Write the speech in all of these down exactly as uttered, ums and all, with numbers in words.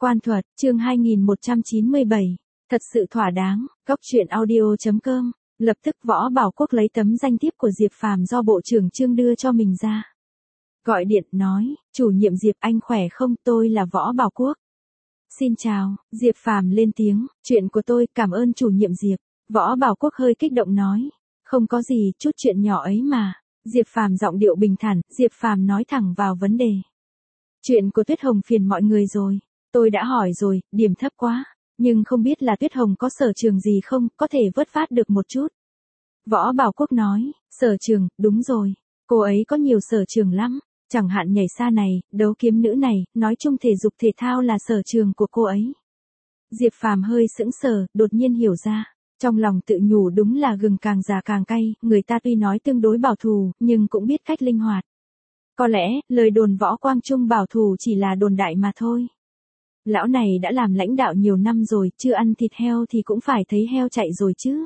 Quan thuật, chương hai nghìn một trăm chín mươi bảy. Thật sự thỏa đáng, Góc truyện audio chấm com. Lập tức Võ Bảo Quốc lấy tấm danh thiếp của Diệp Phàm do Bộ trưởng Trương đưa cho mình ra. Gọi điện, nói, chủ nhiệm Diệp anh khỏe không, tôi là Võ Bảo Quốc. Xin chào, Diệp Phàm lên tiếng, chuyện của tôi, cảm ơn chủ nhiệm Diệp. Võ Bảo Quốc hơi kích động nói, không có gì, chút chuyện nhỏ ấy mà. Diệp Phàm giọng điệu bình thản, Diệp Phàm nói thẳng vào vấn đề. Chuyện của Tuyết Hồng phiền mọi người rồi. Tôi đã hỏi rồi, điểm thấp quá. Nhưng không biết là Tuyết Hồng có sở trường gì không, có thể vớt phát được một chút. Võ Bảo Quốc nói, sở trường, đúng rồi. Cô ấy có nhiều sở trường lắm. Chẳng hạn nhảy xa này, đấu kiếm nữ này, nói chung thể dục thể thao là sở trường của cô ấy. Diệp Phàm hơi sững sờ, đột nhiên hiểu ra. Trong lòng tự nhủ đúng là gừng càng già càng cay, người ta tuy nói tương đối bảo thủ, nhưng cũng biết cách linh hoạt. Có lẽ, lời đồn Võ Quang Trung bảo thủ chỉ là đồn đại mà thôi. Lão này đã làm lãnh đạo nhiều năm rồi, chưa ăn thịt heo thì cũng phải thấy heo chạy rồi chứ.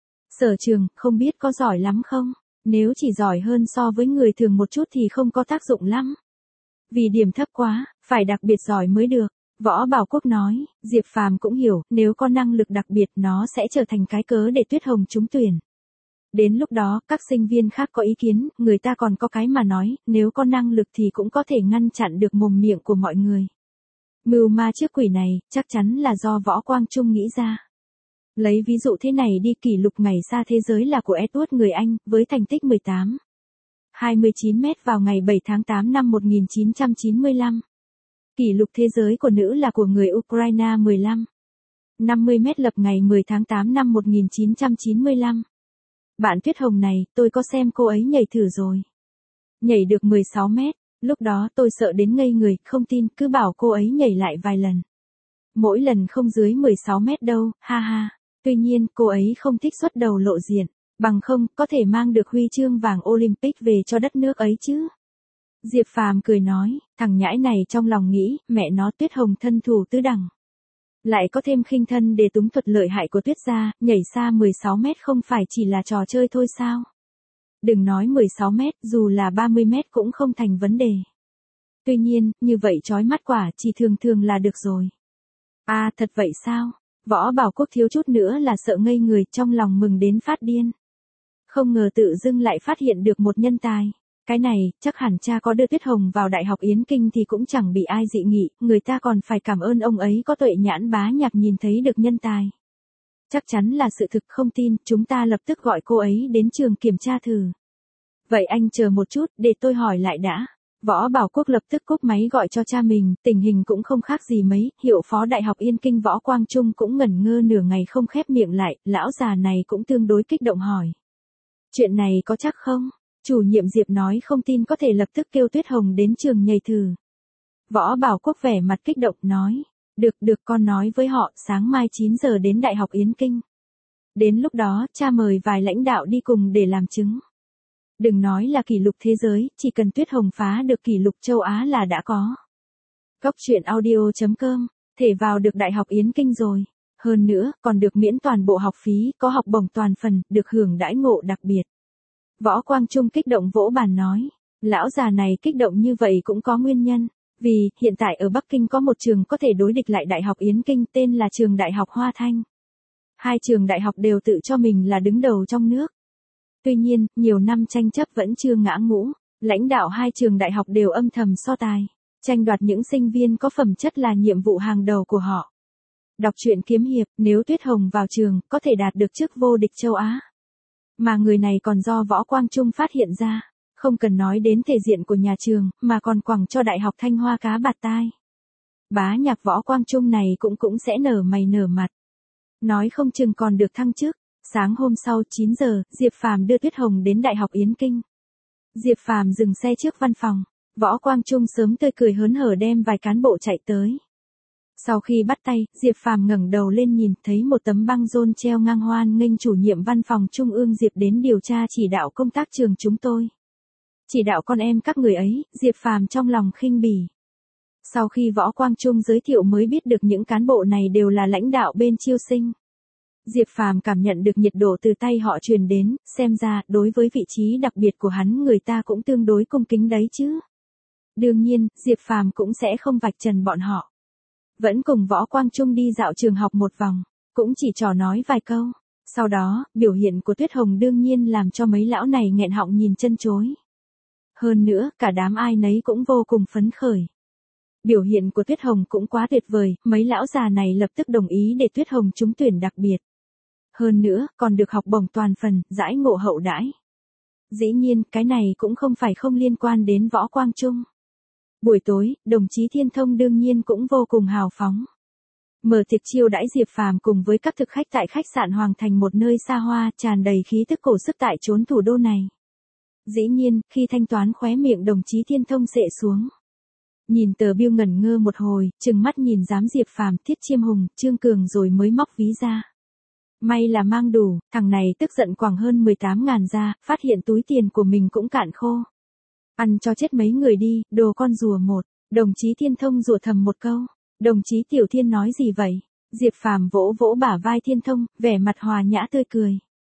Sở trường, không biết có giỏi lắm không? Nếu chỉ giỏi hơn so với người thường một chút thì không có tác dụng lắm. Vì điểm thấp quá, phải đặc biệt giỏi mới được. Võ Bảo Quốc nói, Diệp Phàm cũng hiểu, nếu có năng lực đặc biệt nó sẽ trở thành cái cớ để Tuyết Hồng trúng tuyển. Đến lúc đó, các sinh viên khác có ý kiến, người ta còn có cái mà nói, nếu có năng lực thì cũng có thể ngăn chặn được mồm miệng của mọi người. Mưu ma trước quỷ này, chắc chắn là do Võ Quang Trung nghĩ ra. Lấy ví dụ thế này đi, kỷ lục ngày xa thế giới là của Edward người Anh, với thành tích mười tám phẩy hai mươi chín mét vào ngày bảy tháng tám năm một nghìn chín trăm chín mươi lăm. Kỷ lục thế giới của nữ là của người Ukraine mười lăm phẩy năm mươi mét lập ngày mười tháng tám năm một nghìn chín trăm chín mươi lăm. Bạn Tuyết Hồng này, tôi có xem cô ấy nhảy thử rồi. Nhảy được mười sáu mét, lúc đó tôi sợ đến ngây người, không tin, cứ bảo cô ấy nhảy lại vài lần. Mỗi lần không dưới mười sáu mét đâu, ha ha. Tuy nhiên, cô ấy không thích xuất đầu lộ diện, bằng không, có thể mang được huy chương vàng Olympic về cho đất nước ấy chứ. Diệp Phàm cười nói, thằng nhãi này trong lòng nghĩ, mẹ nó Tuyết Hồng thân thủ tứ đẳng. Lại có thêm khinh thân để túng thuật lợi hại của Tuyết gia, nhảy xa mười sáu mét không phải chỉ là trò chơi thôi sao? Đừng nói mười sáu mét, dù là ba mươi mét cũng không thành vấn đề. Tuy nhiên, như vậy chói mắt quả, chỉ thường thường là được rồi. À, thật vậy sao? Võ Bảo Quốc thiếu chút nữa là sợ ngây người, trong lòng mừng đến phát điên. Không ngờ tự dưng lại phát hiện được một nhân tài. Cái này, chắc hẳn cha có đưa Tuyết Hồng vào Đại học Yến Kinh thì cũng chẳng bị ai dị nghị, người ta còn phải cảm ơn ông ấy có tuệ nhãn bá nhạc nhìn thấy được nhân tài. Chắc chắn là sự thực, không tin, chúng ta lập tức gọi cô ấy đến trường kiểm tra thử. Vậy anh chờ một chút, để tôi hỏi lại đã. Võ Bảo Quốc lập tức cúp máy gọi cho cha mình, tình hình cũng không khác gì mấy, hiệu phó Đại học Yên Kinh Võ Quang Trung cũng ngẩn ngơ nửa ngày không khép miệng lại, lão già này cũng tương đối kích động hỏi. Chuyện này có chắc không? Chủ nhiệm Diệp nói không tin có thể lập tức kêu Tuyết Hồng đến trường nhảy thử. Võ Bảo Quốc vẻ mặt kích động nói, được được con nói với họ, sáng mai chín giờ đến Đại học Yến Kinh. Đến lúc đó, cha mời vài lãnh đạo đi cùng để làm chứng. Đừng nói là kỷ lục thế giới, chỉ cần Tuyết Hồng phá được kỷ lục châu Á là đã có. Góc truyện audio chấm com, thể vào được Đại học Yến Kinh rồi. Hơn nữa, còn được miễn toàn bộ học phí, có học bổng toàn phần, được hưởng đãi ngộ đặc biệt. Võ Quang Trung kích động vỗ bàn nói, lão già này kích động như vậy cũng có nguyên nhân. Vì, hiện tại ở Bắc Kinh có một trường có thể đối địch lại Đại học Yến Kinh tên là trường Đại học Hoa Thanh. Hai trường đại học đều tự cho mình là đứng đầu trong nước. Tuy nhiên, nhiều năm tranh chấp vẫn chưa ngã ngũ, lãnh đạo hai trường đại học đều âm thầm so tài, tranh đoạt những sinh viên có phẩm chất là nhiệm vụ hàng đầu của họ. Đọc truyện kiếm hiệp, nếu Tuyết Hồng vào trường, có thể đạt được chức vô địch châu Á. Mà người này còn do Võ Quang Trung phát hiện ra, không cần nói đến thể diện của nhà trường, mà còn quẳng cho Đại học Thanh Hoa cá bạt tai. Bá nhạc Võ Quang Trung này cũng cũng sẽ nở mày nở mặt. Nói không chừng còn được thăng chức. Sáng hôm sau chín giờ, Diệp Phàm đưa Tuyết Hồng đến Đại học Yến Kinh. Diệp Phàm dừng xe trước văn phòng, Võ Quang Trung sớm tươi cười hớn hở đem vài cán bộ chạy tới. Sau khi bắt tay, Diệp Phàm ngẩng đầu lên nhìn thấy một tấm băng rôn treo ngang hoan nghênh chủ nhiệm văn phòng Trung ương Diệp đến điều tra chỉ đạo công tác trường chúng tôi. Chỉ đạo con em các người ấy, Diệp Phàm trong lòng khinh bỉ. Sau khi Võ Quang Trung giới thiệu mới biết được những cán bộ này đều là lãnh đạo bên chiêu sinh. Diệp Phàm cảm nhận được nhiệt độ từ tay họ truyền đến, xem ra, đối với vị trí đặc biệt của hắn người ta cũng tương đối cung kính đấy chứ. Đương nhiên, Diệp Phàm cũng sẽ không vạch trần bọn họ. Vẫn cùng Võ Quang Trung đi dạo trường học một vòng, cũng chỉ trò nói vài câu. Sau đó, biểu hiện của Tuyết Hồng đương nhiên làm cho mấy lão này nghẹn họng nhìn chân chối. Hơn nữa, cả đám ai nấy cũng vô cùng phấn khởi. Biểu hiện của Tuyết Hồng cũng quá tuyệt vời, mấy lão già này lập tức đồng ý để Tuyết Hồng trúng tuyển đặc biệt. Hơn nữa, còn được học bổng toàn phần, đãi ngộ hậu đãi. Dĩ nhiên, cái này cũng không phải không liên quan đến Võ Quang Trung. Buổi tối, đồng chí Thiên Thông đương nhiên cũng vô cùng hào phóng. Mở tiệc chiêu đãi Diệp Phàm cùng với các thực khách tại khách sạn Hoàng Thành, một nơi xa hoa, tràn đầy khí tức cổ sức tại chốn thủ đô này. Dĩ nhiên, khi thanh toán khóe miệng đồng chí Thiên Thông xệ xuống. Nhìn tờ bill ngẩn ngơ một hồi, trừng mắt nhìn giám Diệp Phàm, Thiết Chiêm Hùng, Trương Cường rồi mới móc ví ra. May là mang đủ, thằng này tức giận quẳng hơn mười tám ngàn ra, phát hiện túi tiền của mình cũng cạn khô. Ăn cho chết mấy người đi, đồ con rùa một. Đồng chí Thiên Thông rủa thầm một câu. Đồng chí Tiểu Thiên nói gì vậy? Diệp Phàm vỗ vỗ bả vai Thiên Thông, vẻ mặt hòa nhã tươi cười.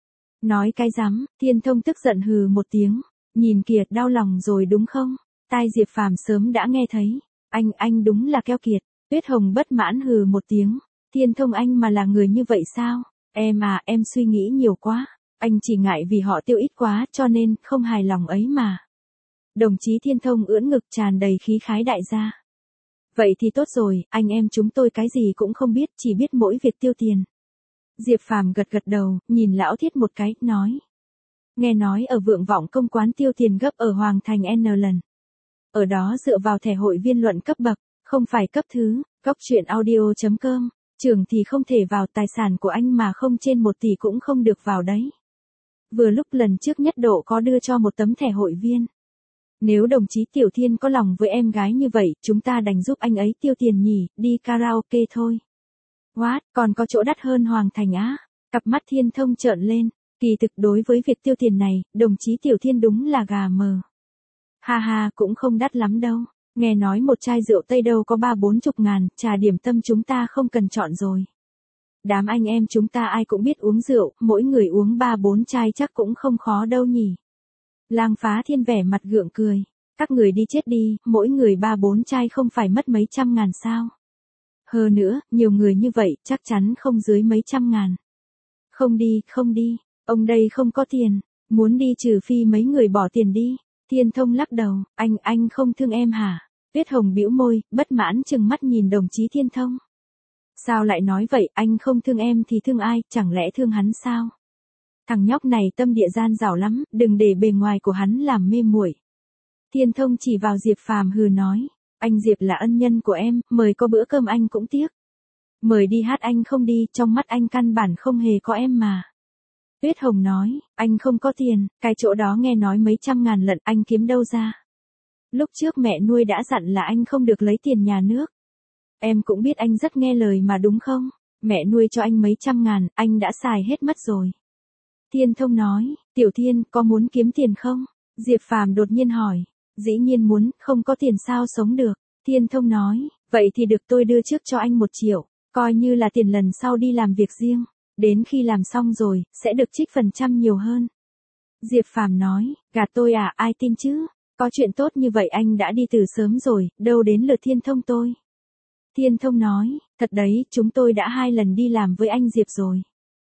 Nói cái rắm, Thiên Thông tức giận hừ một tiếng. Nhìn kìa, đau lòng rồi đúng không? Tai Diệp Phàm sớm đã nghe thấy. Anh, anh đúng là keo kiệt. Tuyết Hồng bất mãn hừ một tiếng. Thiên Thông anh mà là người như vậy sao? Em à, em suy nghĩ nhiều quá. Anh chỉ ngại vì họ tiêu ít quá cho nên không hài lòng ấy mà. Đồng chí Thiên Thông ưỡn ngực tràn đầy khí khái đại gia. Vậy thì tốt rồi, anh em chúng tôi cái gì cũng không biết, chỉ biết mỗi việc tiêu tiền. Diệp Phàm gật gật đầu, nhìn lão Thiết một cái, nói. Nghe nói ở Vượng Vọng Công quán tiêu tiền gấp ở Hoàng Thành N lần. Ở đó dựa vào thẻ hội viên luận cấp bậc, không phải cấp thứ, cóc truyện audio chấm com. Trường thì không thể vào, tài sản của anh mà không trên một tỷ cũng không được vào đấy. Vừa lúc lần trước Nhất Độ có đưa cho một tấm thẻ hội viên. Nếu đồng chí Tiểu Thiên có lòng với em gái như vậy, chúng ta đành giúp anh ấy tiêu tiền nhỉ, đi karaoke thôi. What, còn có chỗ đắt hơn Hoàng Thành á? Cặp mắt Thiên Thông trợn lên, kỳ thực đối với việc tiêu tiền này, đồng chí Tiểu Thiên đúng là gà mờ. Ha ha, cũng không đắt lắm đâu. Nghe nói một chai rượu Tây đâu có ba bốn chục ngàn, trà điểm tâm chúng ta không cần chọn rồi. Đám anh em chúng ta ai cũng biết uống rượu, mỗi người uống ba bốn chai chắc cũng không khó đâu nhỉ. Lang Phá Thiên vẻ mặt gượng cười. Các người đi chết đi, mỗi người ba bốn chai không phải mất mấy trăm ngàn sao. Hơn nữa, nhiều người như vậy chắc chắn không dưới mấy trăm ngàn. Không đi, không đi, ông đây không có tiền, muốn đi trừ phi mấy người bỏ tiền đi. Thiên Thông lắc đầu, anh, anh không thương em hả? Tuyết Hồng bĩu môi, bất mãn chừng mắt nhìn đồng chí Thiên Thông. Sao lại nói vậy, anh không thương em thì thương ai, chẳng lẽ thương hắn sao? Thằng nhóc này tâm địa gian dảo lắm, đừng để bề ngoài của hắn làm mê muội. Thiên Thông chỉ vào Diệp Phàm hừ nói, anh Diệp là ân nhân của em, mời có bữa cơm anh cũng tiếc. Mời đi hát anh không đi, trong mắt anh căn bản không hề có em mà. Tuyết Hồng nói, anh không có tiền, cái chỗ đó nghe nói mấy trăm ngàn lận, anh kiếm đâu ra. Lúc trước mẹ nuôi đã dặn là anh không được lấy tiền nhà nước. Em cũng biết anh rất nghe lời mà đúng không? Mẹ nuôi cho anh mấy trăm ngàn, anh đã xài hết mất rồi. Thiên Thông nói, Tiểu Thiên, có muốn kiếm tiền không? Diệp Phàm đột nhiên hỏi, dĩ nhiên muốn, không có tiền sao sống được. Thiên Thông nói, vậy thì được tôi đưa trước cho anh một triệu, coi như là tiền lần sau đi làm việc riêng. Đến khi làm xong rồi, sẽ được trích phần trăm nhiều hơn. Diệp Phàm nói, gạt tôi à, ai tin chứ? Có chuyện tốt như vậy anh đã đi từ sớm rồi, đâu đến lượt Thiên Thông tôi. Thiên Thông nói, thật đấy, chúng tôi đã hai lần đi làm với anh Diệp rồi.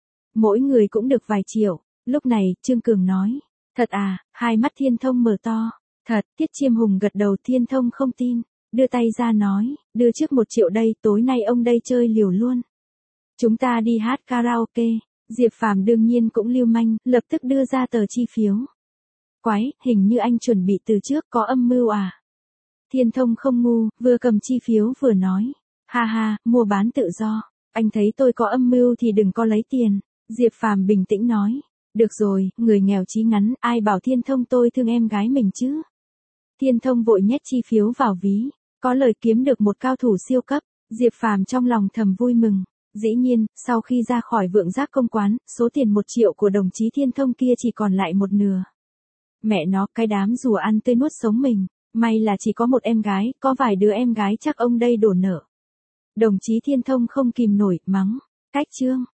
Mỗi người cũng được vài triệu. Lúc này, Trương Cường nói, thật à, hai mắt Thiên Thông mở to. Thật, Tiết Chiêm Hùng gật đầu. Thiên Thông không tin, đưa tay ra nói, đưa trước một triệu đây, tối nay ông đây chơi liều luôn. Chúng ta đi hát karaoke. Diệp Phàm đương nhiên cũng lưu manh, lập tức đưa ra tờ chi phiếu. Quái, hình như anh chuẩn bị từ trước, có âm mưu à? Thiên Thông không ngu, vừa cầm chi phiếu vừa nói, ha ha, mua bán tự do. Anh thấy tôi có âm mưu thì đừng có lấy tiền. Diệp Phàm bình tĩnh nói, được rồi, người nghèo chí ngắn, ai bảo Thiên Thông tôi thương em gái mình chứ? Thiên Thông vội nhét chi phiếu vào ví, có lời kiếm được một cao thủ siêu cấp. Diệp Phàm trong lòng thầm vui mừng. Dĩ nhiên, sau khi ra khỏi Vượng Giác Công quán, số tiền một triệu của đồng chí Thiên Thông kia chỉ còn lại một nửa. Mẹ nó, cái đám rùa ăn tươi nuốt sống mình, may là chỉ có một em gái, có vài đứa em gái chắc ông đây đổ nợ. Đồng chí Thiên Thông không kìm nổi, mắng, cách chương.